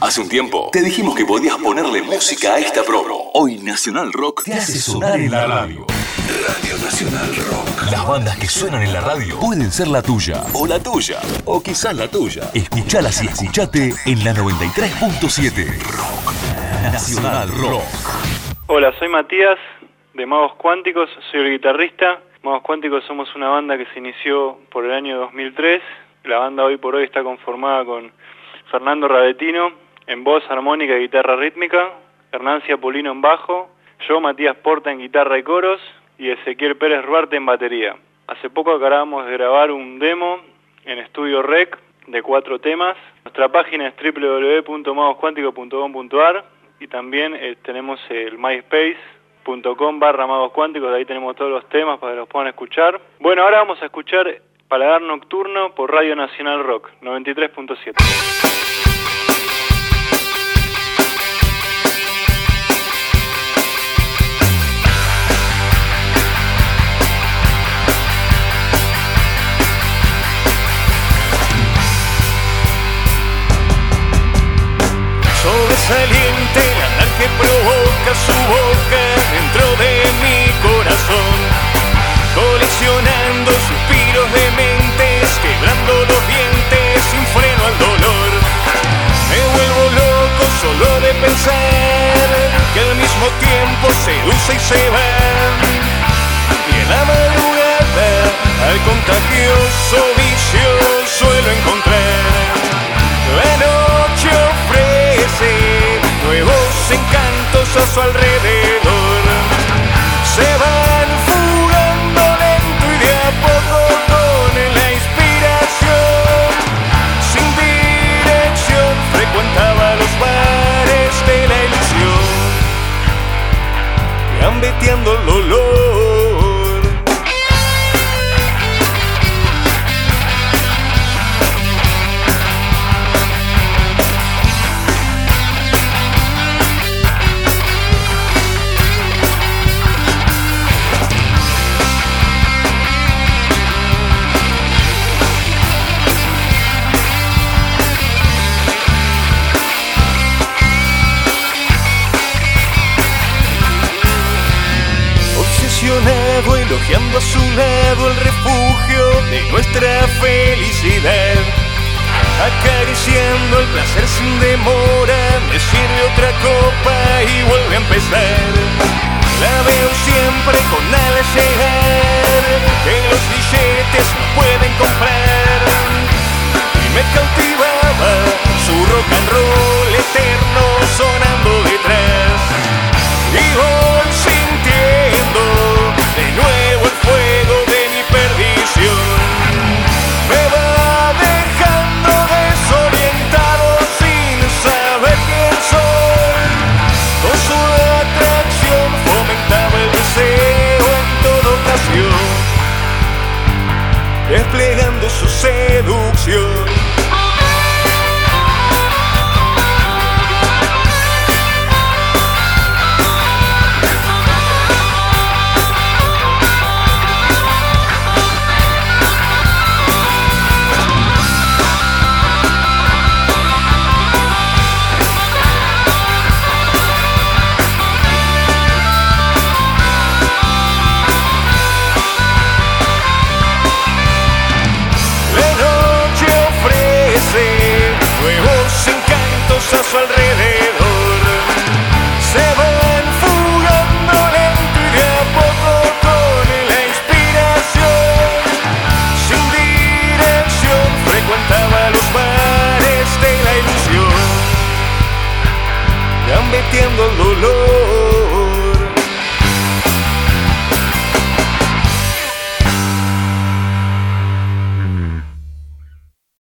Hace un tiempo te dijimos que podías ponerle música a esta promo. Hoy Nacional Rock te hace sonar en la radio. Radio Nacional Rock. Las bandas que suenan en la radio pueden ser la tuya, o la tuya, o quizás la tuya. Escuchalas y escuchate en la 93.7. Rock Nacional Rock. Hola, soy Matías de Magos Cuánticos, soy el guitarrista. Magos Cuánticos somos una banda que se inició por el año 2003. La banda hoy por hoy está conformada con Fernando Rabetino en voz, armónica y guitarra rítmica, Hernancia Polino en bajo, yo, Matías Porta, en guitarra y coros, y Ezequiel Pérez Ruarte en batería. Hace poco acabamos de grabar un demo en Estudio Rec de 4 temas. Nuestra página es www.magoscuánticos.com.ar y también tenemos el myspace.com/magoscuánticos, de ahí tenemos todos los temas para que los puedan escuchar. Bueno, ahora vamos a escuchar Paladar Nocturno por Radio Nacional Rock 93.7. Sobresaliente la dar que provoca su boca dentro de mi corazón, coleccionando suspiros de mentes, quebrando los dientes sin freno al dolor. Me vuelvo loco solo de pensar que al mismo tiempo seduce y se va, y en la madrugada al contagioso vicio suelo encontrar. La noche ofrece nuevos encantos a su alrededor, se van fugando lento y de a poco con la inspiración. Sin dirección frecuentaba los bares de la ilusión, gambeteando el dolor. Elogiando a su lado el refugio de nuestra felicidad, acariciando el placer